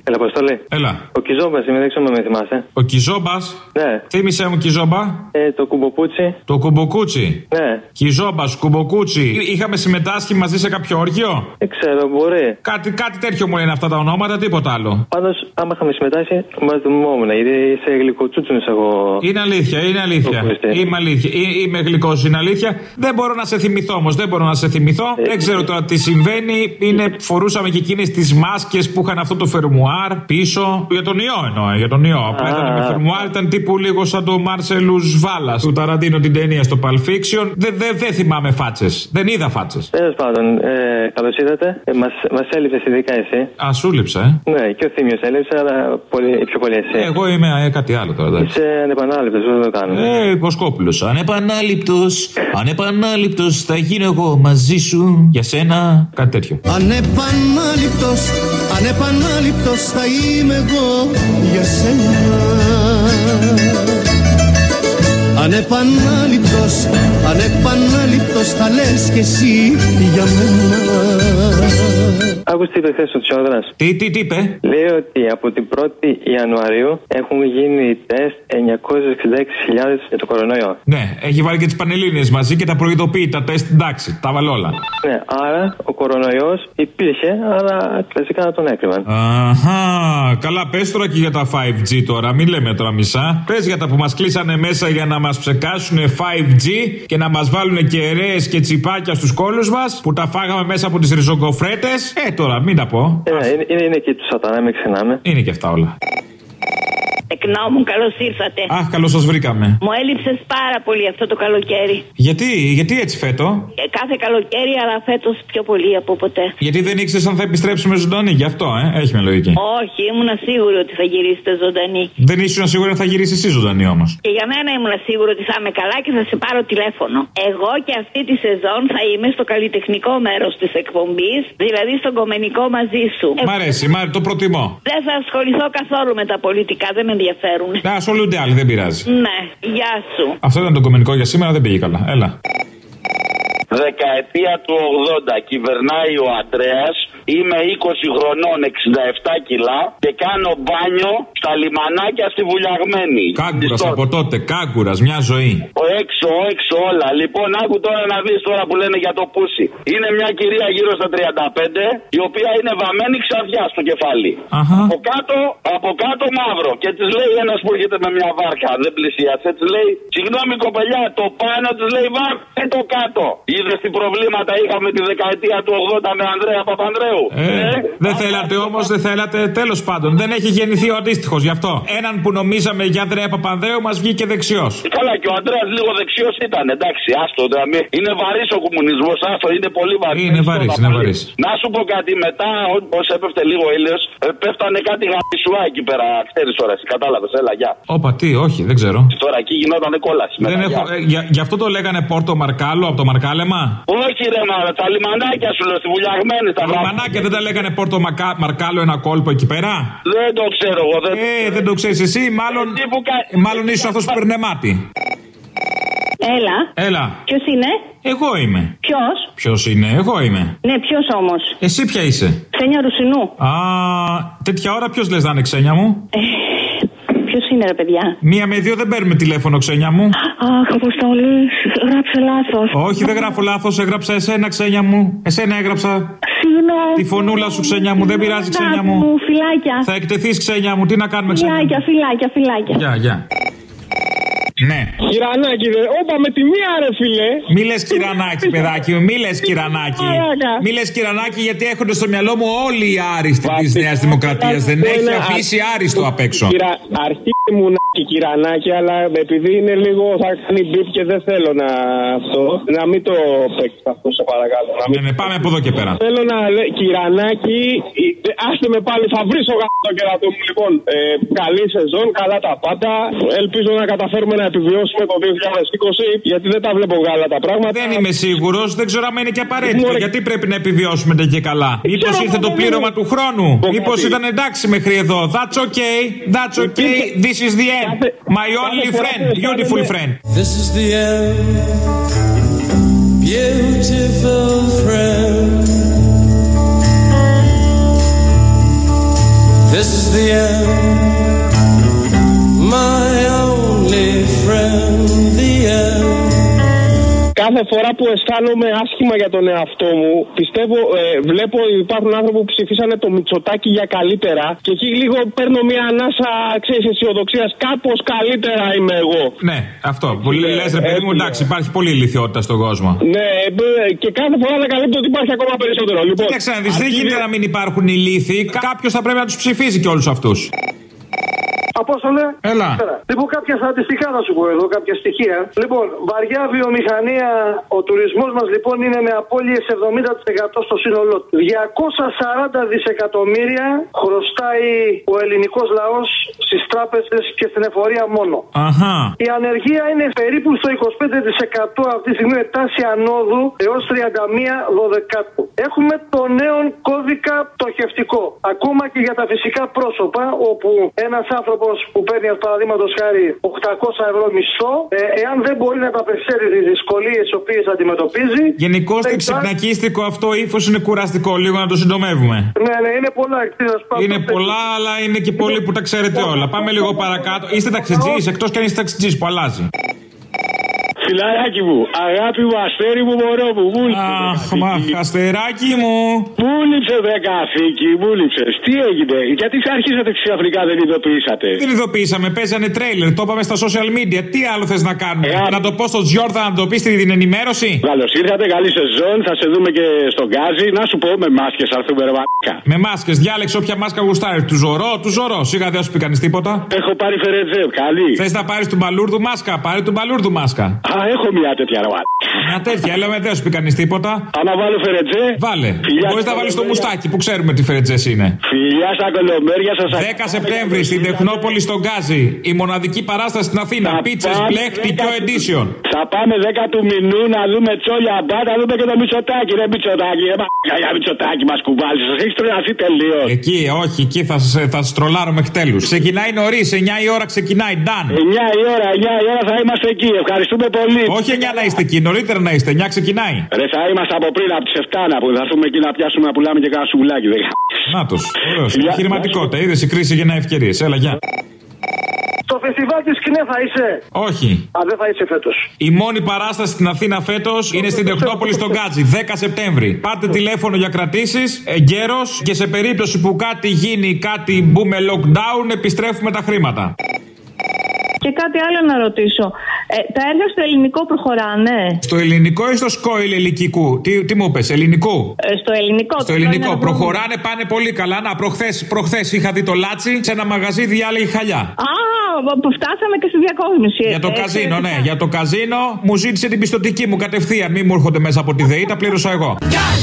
Έλα, Αποστολή. Έλα. Ο Κιζόμπας είμαι, δεν ξέρω αν με θυμάσαι. Ο Κιζόμπας. Ναι. Θύμισε μου, Κιζόμπα. Το κουμποκούτσι. Το κουμποκούτσι. Ναι. Κιζόμπας, κουμποκούτσι. Είχαμε συμμετάσχει μαζί σε κάποιο όργιο. Δεν ξέρω, μπορεί. Κάτι τέτοιο μου λένε αυτά τα ονόματα, τίποτα άλλο. Πάντως, άμα είχαμε συμμετάσχει, μας θυμόμουν. Γιατί είσαι γλυκοτσούτσουνες εγώ. Είναι αλήθεια, είναι αλήθεια. Είμαι αλήθεια. Είμαι γλυκός, είναι αλήθεια. Δεν μπορώ να σε θυμηθώ όμως, δεν μπορώ να σε θυμηθώ. Δεν ξέρω τώρα τι συμβαίνει. Φορούσαμε και εκείνες τις μάσκες που είχαν αυτό το φερμουάρ πίσω. Για τον ιό εννοώ, για τον ιό. Απλά ήταν με φερμουάρ, ήταν τύπου λίγο σαν το Μάρσελους Βάλλας του Ταραντίνο την ταινία στο Pulp Fiction. Δεν θυμάμαι φάτσες. Δεν είδα φάτσες. Τέλος πάντων, καλώς είδατε. Μας έλειψες ειδικά εσύ. Α, σου λείψα, Ναι, και ο Θήμιος έλειψε, αλλά πιο πολύ εσύ. Εγώ είμαι κάτι άλλο τώρα. Είσαι ανεπανάληπτος, δεν το κάνω. Ποσκόπουλος. Ανεπανάληπτος θα γίνω εγώ μαζί σου για σένα. Κάτι τέτοιο. Ανεπανάληπτος θα είμαι εγώ για σένα. Ανεπανάληπτος θα λες κι εσύ για μένα. Άκουσες τι είπε χθες ο Τσιόδρας. Τι είπε? Λέει ότι από την 1η Ιανουαρίου έχουν γίνει τεστ 966.000 για το κορονοϊό. Ναι, έχει βάλει και τις Πανελλήνιες μαζί και τα προειδοποιεί, τα τεστ εντάξει, τα βάλε όλα. Ναι, άρα ο κορονοϊός υπήρχε, αλλά κλασικά τον έκρυβαν. Αχα, καλά πες τώρα και για τα 5G τώρα, μην λέμε τώρα μισά. Πες για τα που μας κλείσανε μέσα για να μας ψεκάσουν 5G και να μας βάλουν κεραίες και τσιπάκια στους κόλους μας που τα φάγαμε μέσα από τις ριζογκοφρέτες. Τώρα μην τα πω. Είναι εκεί του σατανά, μην ξεχνάμε. Είναι και αυτά όλα. Εκνόμουν, καλώς ήρθατε. Αχ, καλώς σας βρήκαμε. Μου έλειψες πάρα πολύ αυτό το καλοκαίρι. Γιατί έτσι φέτο? Κάθε καλοκαίρι, αλλά φέτος πιο πολύ από ποτέ. Γιατί δεν ήξερες αν θα επιστρέψουμε ζωντανή, γι' αυτό, έχει με λογική. Όχι, ήμουνα σίγουρη ότι θα γυρίσετε ζωντανή. Δεν ήσουν σίγουρη αν θα γυρίσει εσύ ζωντανή όμως. Και για μένα ήμουνα σίγουρη ότι θα είμαι καλά και θα σε πάρω τηλέφωνο. Εγώ και αυτή τη σεζόν θα είμαι στο καλλιτεχνικό μέρος της εκπομπής, δηλαδή στον κομμενικό μαζί σου. Μ' αρέσει, το προτιμώ. Δεν θα ασχοληθώ καθόλου με τα πολιτικά, δεν με ενδιαφέρουν. Ασχολούνται άλλοι, δεν πειράζει. Ναι, γεια σου. Αυτό ήταν το κομμενικό για σήμερα, δεν πήγε καλά. Έλα. Δεκαετία του 80 κυβερνάει ο Αντρέας. Είμαι 20 χρονών, 67 κιλά και κάνω μπάνιο στα λιμανάκια στη Βουλιαγμένη. Κάγκουρας από τότε, κάγκουρας, μια ζωή. Έξω όλα. Λοιπόν, άκου τώρα να δεις τώρα που λένε για το πούσι. Είναι μια κυρία γύρω στα 35, η οποία είναι βαμμένη ξαδιά στο κεφάλι. Από κάτω μαύρο. Και της λέει ένας που έρχεται με μια βάρκα, δεν πλησίασε, της λέει, συγγνώμη κοπελιά, το πάνω της λέει βάρκα το κάτω. Είδες τι προβλήματα είχαμε τη δεκαετία του 80 με Ανδρέα Παπανδρέου. Δεν θέλατε όμως, τέλος πάντων. Δεν έχει γεννηθεί ο αντίστοιχος γι' αυτό. Έναν που νομίζαμε για Ανδρέα Παπανδρέου μας βγήκε δεξιός. Καλά, και ο Ανδρέας λίγο δεξιός ήταν, εντάξει, άστο. Είναι βαρύς ο κομμουνισμός, άστο, είναι πολύ βαρύς. Είναι βαρύς. Να σου πω κάτι, μετά, όσο έπεφτε λίγο ήλιος, πέφτανε κάτι γαμισουά εκεί πέρα. Ξέρεις τώρα, εσύ κατάλαβες, έλα, γεια. Όπα, τι, όχι, δεν ξέρω. Τώρα εκεί γινότανε κόλαση. Γι' αυτό το λέγανε Πόρτο Μαρκάλο από το Μαρκάλεμα. Όχι, ρε μάρα, τα λιμανάκια σου λέω, στη Βουλιαγμένη. Τα λιμανάκια δεν τα λέγανε Πόρτο Μαρκάλο ένα κόλπο εκεί πέρα. Δεν το ξέρω εγώ. Δεν το ξέρεις εσύ, μάλλον ήσουν αυτός που παίρνε μάτι. Έλα. Ποιος είναι? Εγώ είμαι. Ποιος είναι, εγώ είμαι. Ναι, ποιος όμως? Εσύ ποια είσαι? Ξένια Ρουσινού. Τέτοια ώρα ποιος λες να είναι ξένια μου? Ποιος είναι ρε παιδιά? 1 με 2 δεν παίρνουμε τηλέφωνο ξένια μου. Αχ, Αποστολή, γράψε λάθος. Όχι, δεν γράφω λάθος, έγραψα εσένα ξένια μου. Εσένα έγραψα. Συγγνώμη. Τη φωνούλα σου ξένια μου, δεν πειράζει ξένια μου. Φιλάκια. Θα εκτεθείς ξένια μου, τι να κάνουμε ξένια μου. Φιλάκια. Γεια. Ναι. Κυρανάκι, όπα με τη μία ρε φίλε. Μη λες κυρανάκι, παιδάκι μου, μη λες κυρανάκι. Μη λες κυρανάκι, γιατί έρχονται στο μυαλό μου όλοι οι άριστοι της Νέας Δημοκρατίας. Δεν έχει αφήσει άριστο απ' έξω. Αρχίζει μου και κυρανάκι, αλλά επειδή είναι λίγο θα κάνει μπιπ και δεν θέλω να να μην το παίξεις αυτό, σε παρακαλώ. Ναι, πάμε από εδώ και πέρα. Θέλω να λέω κυρανάκι, άστε με πάλι, θα βρίσω το κερατό μου. Λοιπόν, καλή σεζόν, καλά τα πάντα. Ελπίζω να καταφέρουμε να επιβιώσουμε το 2020, γιατί δεν τα βλέπω καλά τα πράγματα. Δεν είμαι σίγουρος, δεν ξέρω αν είναι και απαραίτητο. Γιατί πρέπει να επιβιώσουμε και καλά. Μήπως ήρθε το πλήρωμα του χρόνου. Μήπως ήταν εντάξει μέχρι εδώ. That's okay. This is the end. My only friend, beautiful friend. This is the end, beautiful friend. This is the end, my only friend, the end. Κάθε φορά που αισθάνομαι άσχημα για τον εαυτό μου, πιστεύω, βλέπω ότι υπάρχουν άνθρωποι που ψηφίσανε το Μητσοτάκη για καλύτερα και εκεί λίγο παίρνω μια ανάσα, ξέρεις, αισιοδοξίας. Κάπως καλύτερα είμαι εγώ. Ναι, αυτό. Πολύ λες, ρε παιδί μου, εντάξει, υπάρχει πολλή ηλικιότητα στον κόσμο. Ναι, και κάθε φορά ανακαλύπτω ότι υπάρχει ακόμα περισσότερο. Λοιπόν, κοίταξε να δεις, δεν γίνεται να μην υπάρχουν ηλίθιοι. Κάποιος θα πρέπει να τους ψηφίζει και όλους αυτούς. Απόστολε. Έλα. Λοιπόν, κάποια στατιστικά θα σου πω εδώ, κάποια στοιχεία. Λοιπόν, βαριά βιομηχανία, ο τουρισμός μας λοιπόν είναι με απώλειες 70% στο σύνολό του. 240 δισεκατομμύρια χρωστάει ο ελληνικός λαός στις τράπεζες και στην εφορία μόνο. Αχα. Η ανεργία είναι περίπου στο 25% αυτή τη στιγμή με τάση ανόδου έως 31/12. Έχουμε το νέο κώδικα πτωχευτικό. Ακόμα και για τα φυσικά πρόσωπα, όπου ένας άνθρωπος που παίρνει, als παραδείγματος χάρη, 800 ευρώ μισθό, εάν δεν μπορεί να ταπεξέλθει τις δυσκολίες τις οποίες αντιμετωπίζει. Γενικώς το ξυπνακίστικο αυτό ύφος είναι κουραστικό, λίγο να το συντομεύουμε. Ναι, είναι πολλά. Είναι πολλά, αλλά είναι και πολλοί που τα ξέρετε όλα. Πάμε λίγο παρακάτω. Είστε ταξιτζής, εκτός κι αν είστε ταξιτζής που αλλάζει. Φιλαράκι μου, αγάπη μου, αστέρι μου, μωρό μου, μου λείψε. Αχ, αστεράκι μου. Μου λείψε δε καθήκη, μου λείψε. Τι έγινε, γιατί αρχίσατε ξαφνικά, δεν ειδοποιήσατε? Δεν ειδοποιήσαμε, παίζανε τρέιλερ, το είπαμε στα social media. Τι άλλο θες να κάνουμε? Να το πω στο Τζιόρδα να το πει την ενημέρωση? Καλώς ήρθατε, καλή σεζόν, θα σε δούμε και στον Γκάζι. Να σου πω, με μάσκες αρθούμε ρε μαλάκα. Με μάσκες, διάλεξε όποια μάσκα γουστάρει. Του Ζωρό, σιγά δεν σου πει κανείς τίποτα. Έχω πάρει Φερετζέ, καλή. Θες να πάρεις του μπαλούρδου μάσκα? Πάρε του μπαλούρδου μάσκα. Α, έχω μια τέτοια ρε μαλάκα. Μια τέτοια, έλαμε δεν σου πει κανείς τίποτα. Αν βάλω Φερετζέ. Βάλε. Μπορείς να βάλεις το μουστάκι που ξέρουμε τι Φερετζές είναι. Φιλιά στα κολομέρια σας. 10 Σεπτέμβρη στην Τεχνόπολη στον Γκάζι. Η μοναδική παράσταση στην Αθήνα. Πίτσες Black Tikio Edition. Θα πάμε 10 του μηνού να δούμε τσόλια μπα, να δούμε και το Μητσοτάκη. Ρε Μητσοτάκη, για Μητσοτάκη μας κουβάλει. Σας έχει τρελαθεί τελείως. Εκεί, όχι, εκεί θα σας τρολάρω μέχρι τέλους. Ξεκινάει νωρίς, 9 η ώρα ξεκινάει. Done. 9 η ώρα θα είμαστε εκεί. Ευχαριστούμε πολύ. Όχι 9 να είστε εκεί, νωρίτερα να είστε. 9 ξεκινάει. Ρε, θα είμαστε από πριν, από τις 7 να πούμε. Θα έρθουμε εκεί να πιάσουμε να πουλάμε και κάνα σουβλάκι. Νάτος, ωραίος. Επιχειρηματικότητα. Είδες, η κρίση γεννά ευκαιρίες. Έλα, γεια. Στο φεστιβάλ της Σκηνέ θα είσαι? Όχι. Α, δεν θα είσαι φέτος. Η μόνη παράσταση στην Αθήνα φέτος είναι στην Τεχνόπολη στον Γκάτζι, 10 Σεπτέμβρη. Πάρτε τηλέφωνο για κρατήσεις, εγκαίρος, και σε περίπτωση που κάτι γίνει, κάτι μπούμε lockdown, επιστρέφουμε τα χρήματα. Και κάτι άλλο να ρωτήσω. Τα έργα στο ελληνικό προχωράνε? Στο ελληνικό ή στο σκόιλ ελικικού? Τι μου είπες, ελληνικού? Στο ελληνικό. Στο ελληνικό. Προχωράνε, πάνε πολύ καλά. Να, προχθές είχα δει το Λάτσι σε ένα μαγαζί, διάλεγε χαλιά. Α, φτάσαμε και στη διακόσμηση. Για το καζίνο, ναι. Για το καζίνο μου ζήτησε την πιστωτική μου κατευθείαν. Μην μου έρχονται μέσα από τη ΔΕΗ, τα πλήρωσα εγώ.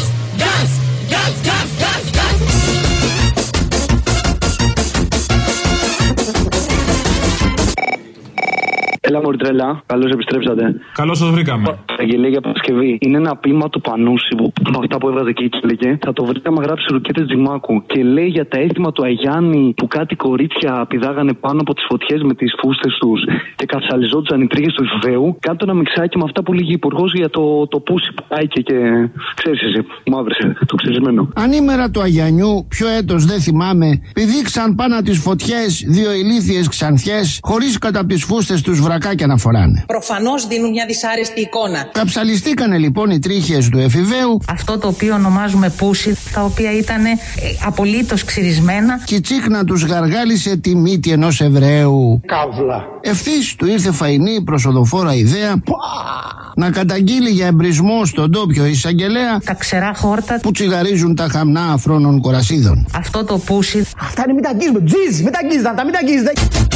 Έλα μωρή τρέλα, καλώς επιστρέψατε. Καλώς σας βρήκαμε. Αγγελία για Παρασκευή. Είναι ένα ποίημα του Πανούση που από αυτά που έβγαζε εκεί και έλεγε. Θα το βρείτε άμα γράψει Ρουκέτες Τζιμάκου. Και λέει για τα αίσθημα του Αγιάννη που κάτι κορίτσια πηδάγανε πάνω από τις φωτιές με τις φούστες τους και καψαλιζόντουσαν οι τρίχες του εφηβαίου. Κάτω ένα μιξάκι με αυτά που λέγει υπουργός για το πούσι που πάει και ξέρεις εσύ, μου άβρεσε το ξερισμένο. Ανήμερα του Αγιανιού, ποιο έτος δεν θυμάμαι, πηδήξαν πάνω τις φωτιές δύο ηλίθιες ξανθιές χωρίς κατά τις φούστες τους βρακάκια να φοράνε. Προφανώς δίνουν μια δυσάρεστη εικόνα. Καψαλιστήκανε λοιπόν οι τρίχες του εφηβαίου. Αυτό το οποίο ονομάζουμε πούσι, τα οποία ήταν απολύτως ξυρισμένα. Και η τσίχνα τους γαργάλισε τη μύτη ενός Εβραίου. Καύλα. Ευθύς του ήρθε φαϊνή προσοδοφόρα ιδέα να καταγγείλει για εμπρισμό στον τόπιο εισαγγελέα τα ξερά χόρτα που τσιγαρίζουν τα χαμνά αφρόνων κορασίδων. Αυτό το πούσι. Αυτά είναι μην τα αγγίζουμε. Τζιζ, μην τα αγγίζετε αυτά, μην τα αγγίζετε.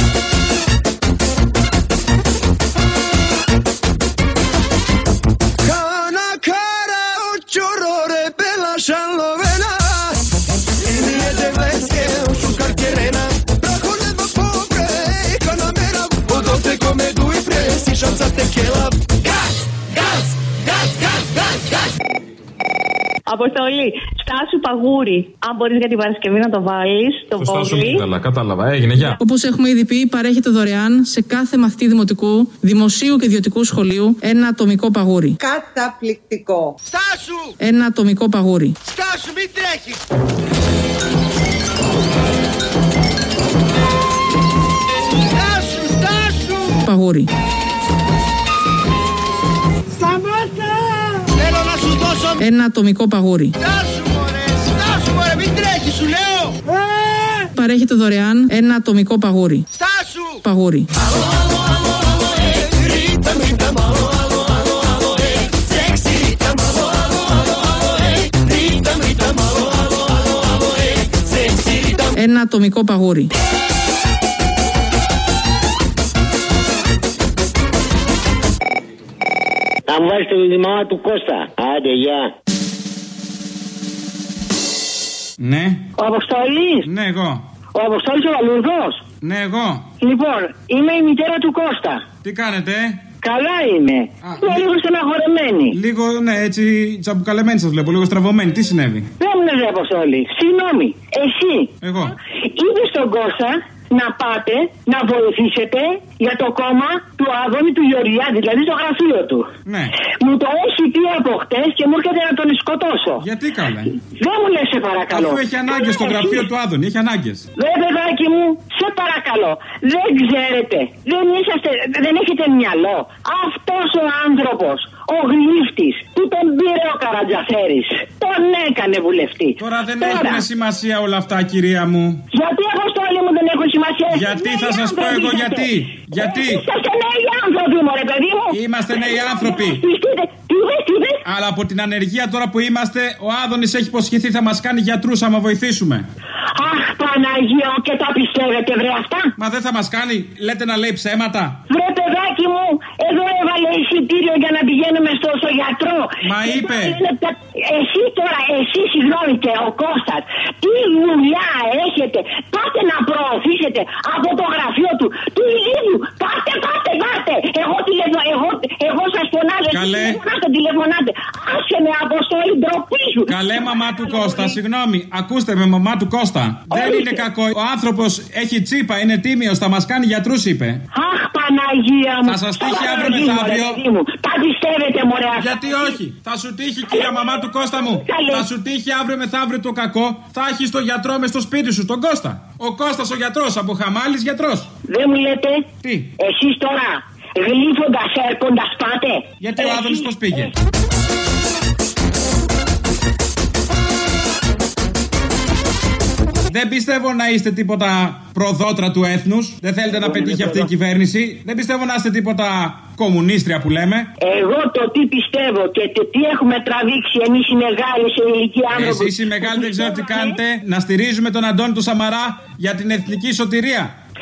Αποστολή, στάσου παγούρι. Αν μπορείς για την Παρασκευή να το βάλεις. Το στάσου μίγδαλα, κατάλαβα. Έγινε, γεια. Όπως έχουμε ήδη πει, παρέχεται δωρεάν σε κάθε μαθητή δημοτικού, δημοσίου και ιδιωτικού σχολείου ένα ατομικό παγούρι. Καταπληκτικό. Στάσου! Ένα ατομικό παγούρι. Στάσου, μην τρέχεις. ένα ατομικό παγούρι. Στάσου μωρέ, μην τρέχεις σου λέω. Παρέχεται δωρεάν ένα ατομικό παγούρι. Στάσου! Παγούρι. Ένα ατομικό παγούρι. Να μου βάζεις τη μαμά του Κώστα. Άντε, γεια. Ναι. Ο Αποστόλης. Ναι, εγώ. Ο Αποστόλης ο Βαλουρδός. Ναι, εγώ. Λοιπόν, είμαι η μητέρα του Κώστα. Τι κάνετε? Καλά είμαι. Είμαι λίγο στεναχωρεμένη. Λίγο, ναι, έτσι τσαμπουκαλεμένη σας βλέπω, λίγο στραβωμένη. Τι συνέβη? Δεν μου λες, Αποστόλη. Συγγνώμη, εσύ. Εγώ. Είπες στον Κώστα να πάτε να βοηθήσετε για το κόμμα του Άδωνη του Γεωργιάδη, δηλαδή στο γραφείο του. Ναι. Μου το έχει πει από χτες και μου έρχεται να τον σκοτώσω. Γιατί καλά? Δεν μου λες, σε παρακαλώ. Αφού έχει ανάγκες στο γραφείο του Άδωνη, έχει ανάγκες. Παιδάκι μου, σε παρακαλώ. Δεν ξέρετε, δεν έχετε μυαλό. Αυτός ο άνθρωπος, ο γλύφτης, που τον πήρε ο Καρατζαφέρης, τον έκανε βουλευτή. Τώρα δεν έχουν σημασία όλα αυτά, κυρία μου. Γιατί, Αποστόλη μου, δεν έχουν σημασία? Γιατί θα σας πω εγώ γιατί? Γιατί? Είσαστε νέοι άνθρωποι, μωρέ παιδί μου. Είμαστε νέοι άνθρωποι. Τι είπες? Αλλά από την ανεργία τώρα που είμαστε, ο Άδωνης έχει υποσχεθεί θα μας κάνει γιατρούς άμα βοηθήσουμε. Αχ, Παναγία, και τα πιστεύετε, βρε αυτά? Μα δεν θα μας κάνει, λέτε να λέει ψέματα. Βρε παιδάκι μου, εδώ έβαλε εισιτήριο για να πηγαίνουμε στο γιατρό. Μα είπε. Εσύ τώρα, συγγνώμη, και ο Κώστας, τι δουλειά έχετε? Πάτε να προωθήσετε από το γραφείο του ίδιου. Πάτε. Εγώ σας φωνάζω. Καλέ. Τηλεφωνάτε. Άσε με, Αποστόλη, ντροπή σου. Καλέ, μαμά του Κώστα, συγγνώμη. Ακούστε με, μαμά του Κώστα. Δεν είναι κακό. Ο άνθρωπος έχει τσίπα, είναι τίμιος, θα μας κάνει γιατρούς, είπε. Αχ, Παναγία μου. Θα σας τύχει αύριο μεθαύριο. Τα πιστεύετε, μωρέ. Γιατί όχι? Θα σου τύχει, κυρία μαμά του Κώστα μου. Θα σου τύχει αύριο μεθαύριο το κακό. Θα έχεις το γιατρό μες στο σπίτι σου, τον Κώστα. Ο Κώστας ο γιατρός, από Χαμάλης γιατρός. Δεν μου λέτε. Τι? Εσείς τώρα γλύφοντας, έρχοντας πάτε. Γιατί ο Άδωνης πώς πήγε? Δεν πιστεύω να είστε τίποτα προδότρα του έθνους. Δεν θέλετε να πετύχει αυτή η κυβέρνηση. Δεν πιστεύω να είστε τίποτα κομμουνίστρια που λέμε. Εγώ το τι πιστεύω και το τι έχουμε τραβήξει εμείς οι μεγάλοι σε ηλικία άνθρωποι. Εσείς οι μεγάλοι δεν ξέρω τι κάνετε. Να στηρίζουμε τον Αντώνη του Σαμαρά για την εθνική σωτηρία.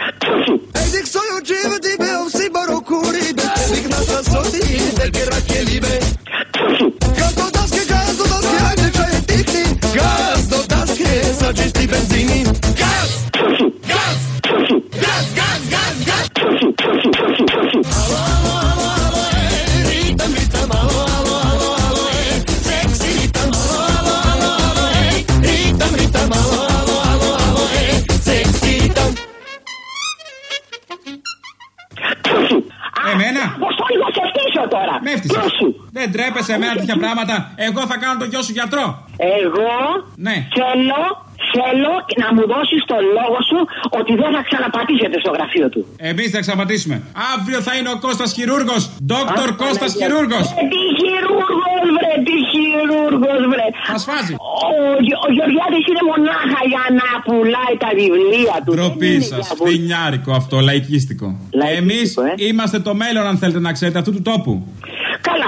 Εμένα? Τώρα. Με έφτιαξε. Δεν τρέπεσαι εμένα τέτοια πράγματα. Εγώ θα κάνω τον γιο σου γιατρό. Εγώ ναι. Θέλω να μου δώσεις το λόγο σου ότι δεν θα ξαναπατήσετε στο γραφείο του. Εμείς θα ξαναπατήσουμε. Αύριο θα είναι ο Κώστας χειρούργος. Δόκτωρ Κώστας χειρούργος. Τι χειρούργος, βρε. Θα σφάζει. Ο Γεωργιάδης είναι μονάχα για να πουλάει τα βιβλία του. Ντροπή σας. Φινιάρικο αυτό, λαϊκίστικο. Εμείς είμαστε το μέλλον, αν θέλετε να ξέρετε, αυτού του τόπου. Καλά.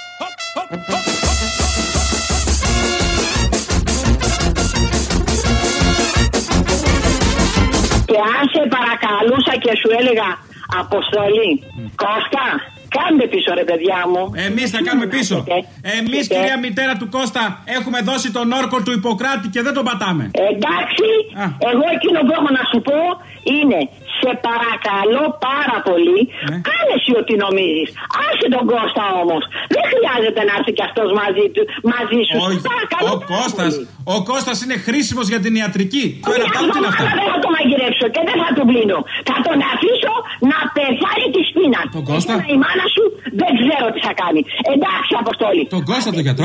Και αν σε παρακαλούσα και σου έλεγα, Αποστολή, Κώστα, κάντε πίσω, ρε παιδιά μου. Εμείς θα κάνουμε πίσω. Εμείς, κυρία μητέρα του Κώστα, έχουμε δώσει τον όρκο του Ιπποκράτη και δεν τον πατάμε. Εντάξει, εγώ εκείνο που έχω να σου πω είναι, σε παρακαλώ πάρα πολύ, κάνε εσύ ό,τι νομίζεις. Άσε τον Κώστα όμως. Δεν χρειάζεται να έρθει κι αυτός μαζί σου. Ο Κώστας είναι χρήσιμος για την ιατρική. Δεν θα το μαγειρέψω και δεν θα τον πλύνω. Θα τον αφήσω να πεθάνει τη σπίνα. Τον Κώστα? Η μάνα σου δεν ξέρω τι θα κάνει. Εντάξει, Αποστόλη. Τον Κώστα τον γιατρό?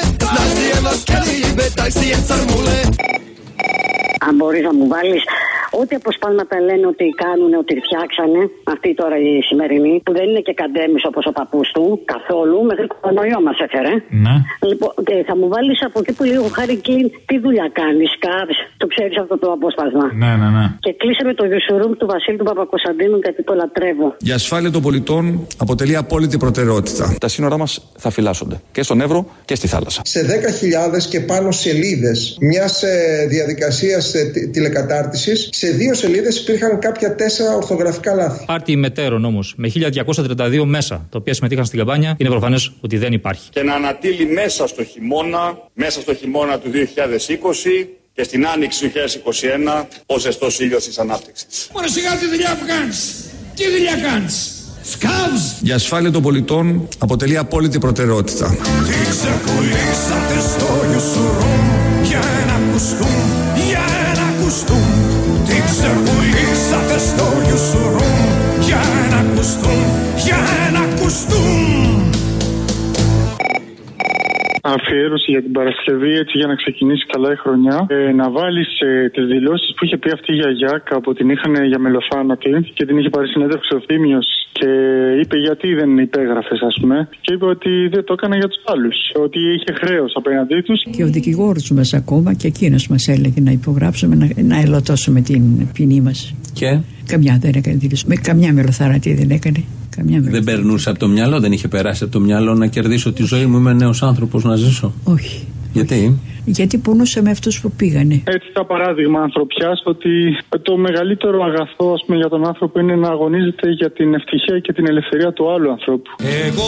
Αν μπορείς να μου βάλεις Ό,τι αποσπάσματα λένε ότι κάνουν, ότι φτιάξανε, αυτοί τώρα οι σημερινοί, που δεν είναι και καντέμις όπως ο παππούς του, καθόλου, μέχρι κορονοϊό μας έφερε. Ναι. Λοιπόν, και θα μου βάλεις από εκεί που λίγο Χάρη Κλίν, τι δουλειά κάνεις, το ξέρεις αυτό το απόσπασμα. Ναι. Και κλείσε με το γιουσουρούμ του Βασίλη του Παπακοσταντίνου, γιατί το λατρεύω. Η ασφάλεια των πολιτών αποτελεί απόλυτη προτεραιότητα. Τα σύνορά μας θα φυλάσσονται και στον Εύρο και στη θάλασσα. Σε 10.000 και πάνω σελίδες μιας διαδικασίας τηλεκατάρτισης, σε 2 σελίδες υπήρχαν κάποια 4 ορθογραφικά λάθη. Πάρτι μετέρων όμως, με 1.232 μέσα, τα οποία συμμετείχαν στην καμπάνια, είναι προφανές ότι δεν υπάρχει. Και να ανατείλει μέσα στο χειμώνα του 2020 και στην άνοιξη του 2021 ο ζεστός ήλιος της ανάπτυξης. Μωρέ σιγά τη δουλειά που κάνεις. Τι δουλειά κάνεις. Σκάβς. Η ασφάλεια των πολιτών αποτελεί απόλυτη προτεραιότητα. Τι ξεκουλήσατε στο γιουσουρούμ για ένα κουστούμ, για ένα κουστούμ. Τι ξεκουλήσατε στο γιουσουρούμ για ένα κουστούμ, για ένα κουστούμ. Αφιέρωση για την Παρασκευή, έτσι για να ξεκινήσει καλά η χρονιά. Να βάλεις τις δηλώσεις που είχε πει αυτή η γιαγιά, από την είχαν για μελοθάνατη και την είχε πάρει συνέντευξη ο Θήμιος. Και είπε γιατί δεν υπέγραφες, ας πούμε. Και είπε ότι δεν το έκανα για τους άλλους. Ότι είχε χρέος απέναντί τους. Και ο δικηγόρος μας ακόμα και εκείνος μας έλεγε να υπογράψουμε, να ελωτώσουμε την ποινή μας. Και καμιά δεν έκανε δήλωση. Με καμιά μελοθάνατη δεν έκανε. Δεν περνούσε από το μυαλό, δεν είχε περάσει από το μυαλό να κερδίσω τη ζωή μου, είμαι νέος άνθρωπος να ζήσω. Όχι. Γιατί? Γιατί πονούσε με αυτούς που πήγανε. Έτσι, τα παράδειγμα ανθρωπιάς, ότι το μεγαλύτερο αγαθό, ας πούμε, για τον άνθρωπο είναι να αγωνίζεται για την ευτυχία και την ελευθερία του άλλου ανθρώπου. Εγώ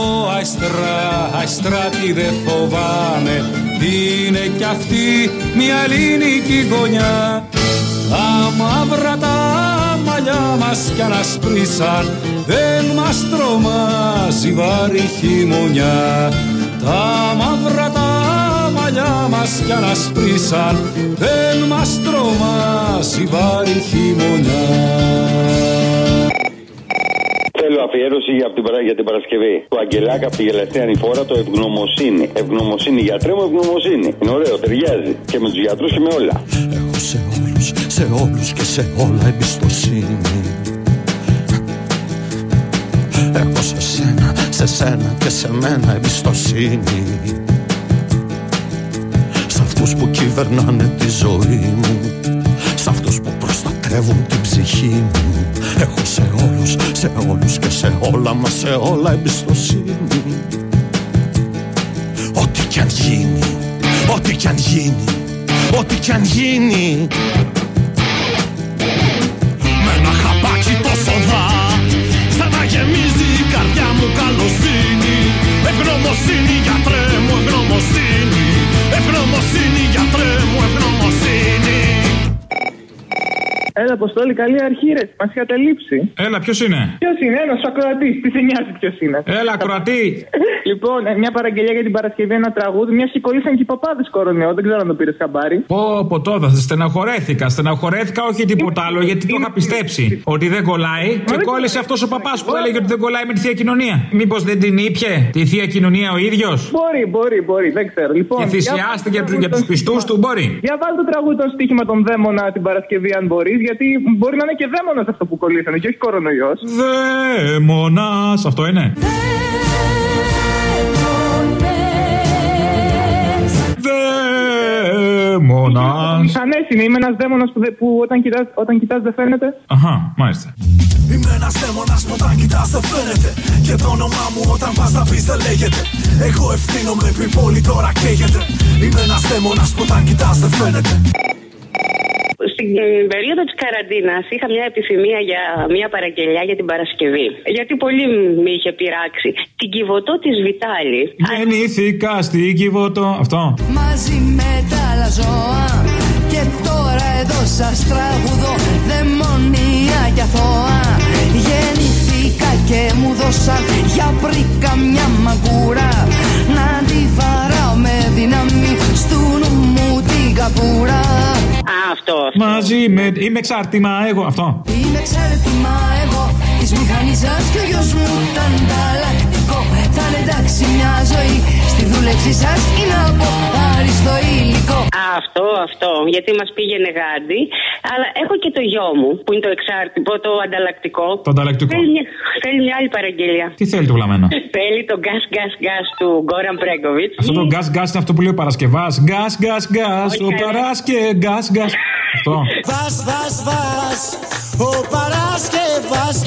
αστράτη δεν φοβάμαι, είναι κι αυτή μια ελληνική γωνιά. Τα μαύρα τα μαλλιά μας κι ανασπρίσαν, δεν μας τρομάζει βάρη χειμωνιά. Τα μαύρα τα μαλλιά μας κι ανασπρίσαν, δεν μας τρομάζει βάρη χειμωνιά. Θέλω αφιέρωση για την Παρασκευή. Το Αγγελάκα από τη Γελαστή Ανηφόρα, το ευγνωμοσύνη. Ευγνωμοσύνη, γιατρέ μου, ευγνωμοσύνη. Είναι ωραίο, ταιριάζει και με τους γιατρούς και με όλα. Έχω σε όλους και σε όλα εμπιστοσύνη. Έχω σε σένα και σε μένα εμπιστοσύνη. Σ' αυτούς που κυβερνάνε τη ζωή μου, σ' αυτούς που προστατεύουν την ψυχή μου. Έχω σε όλους και σε όλα, μα σε όλα εμπιστοσύνη. Ό,τι κι αν γίνει, ό,τι κι αν γίνει, ό,τι κι αν γίνει. Με ένα χαπάκι τόσο δα, σαν να γεμίζει η καρδιά μου καλοσύνη. Ευγνωμοσύνη γιατρέ μου, ευγνωμοσύνη. Ευγνωμοσύνη γιατρέ μου, ευγνωμοσύνη. Έλα, Αποστόλη, καλή αρχή, ρε. Μας είχατε λείψει. Έλα, ποιος είναι? Ποιος είναι, ένας ακροατής. Τι σε νοιάζει ποιος είναι? Έλα, ακροατή. Λοιπόν, μια παραγγελία για την Παρασκευή, ένα τραγούδι. Μια κολλήσαν και οι παπάδες κορονοϊό. Δεν ξέρω αν το πήρες χαμπάρι. Πω, τώρα στεναχωρέθηκα, όχι τίποτα άλλο, γιατί το είχα πιστέψει ότι δεν κολλάει. Και κόλλησε αυτός ο παπάς που έλεγε ότι δεν κολλάει με τη Θεία Κοινωνία. Μήπως δεν την ήπιε τη Θεία Κοινωνία ο ίδιος? Μπορεί, δεν ξέρω. Λοιπόν, και θυσιάστηκε για τους πιστούς του, μπορεί. Για βάλτε το τραγούδι το στοίχημα των Δαίμονα την Παρασκευή, αν μπορείς. Γιατί μπορεί να είναι και δαίμονας αυτό που κολλήσανε και όχι κορονοϊός. Δαίμονας, αυτό είναι. Δαίμονας. Μηχανές είναι, είμαι ένας δαίμονας που όταν κοιτάς δεν φαίνεται. Αχα, μάλιστα. Είμαι ένας δαίμονας που όταν κοιτάς δεν φαίνεται. Και το όνομά μου όταν πας να πεις δεν λέγεται. Εγώ ευθύνομαι πριν πόλη τώρα καίγεται. Είμαι ένας δαίμονας που όταν κοιτάς δεν φαίνεται. Στην περίοδο της καραντίνας είχα μια επιθυμία για μια παραγγελιά για την Παρασκευή. Γιατί πολύ με είχε πειράξει. Την Κιβωτό της Βιτάλη. Γεννήθηκα στην Κιβωτό. Αυτό. Μαζί με τα άλλα ζώα. Και τώρα εδώ σας τραγουδώ. Δαιμονία και αθώα. Γεννήθηκα και μου δώσαν για πρίκα μια μαγκούρα. Να τη βαράω με δύναμη στου νου μου την καπούρα. Αυτό. Μαζί με. Είμαι εξάρτημα εγώ. Αυτό. Είμαι εξάρτημα εγώ της μηχανής σας και ο γιος μου τα ανταλλακτικό. Θα είναι εντάξει μια ζωή στη δούλεψη σας είναι από άριστο υλικό. Αυτό. γιατί μας πήγαινε γάντι. Αλλά έχω και το γιο μου, που είναι το εξάρτητο, το ανταλλακτικό. Το ανταλλακτικό. Θέλει μια άλλη παραγγελία. Τι θέλει το βλαμμένο? Θέλει το γκάς του Γκόραν Μπρέγκοβιτς. Αυτό το γκάς είναι αυτό που λέει ο Παρασκευάς. Γκάς, ο Παρασκευάς. Αυτό. Ο Παρασκευάς.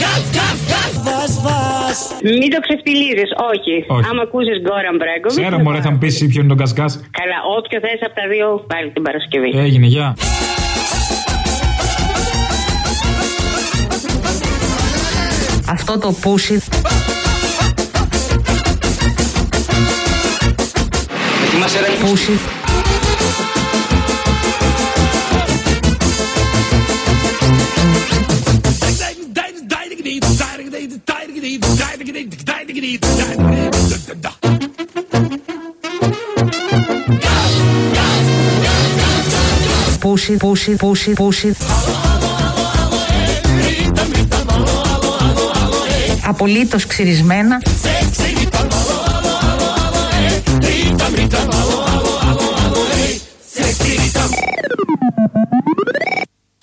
Μην το ξεφτιλίζεις, όχι. Άμα ακούσεις Γκόραν Μπρέγκοβιτς. Ξέρω, μωρέ, θα μου πεις ποιο είναι το γκάς. Καλά, όποιο θες από τα δύο, πάλι την Παρασκευή. Έγινε, γεια. Αυτό το πούσι. Πούσι. Πούσι. Απολύτως ξυρισμένα.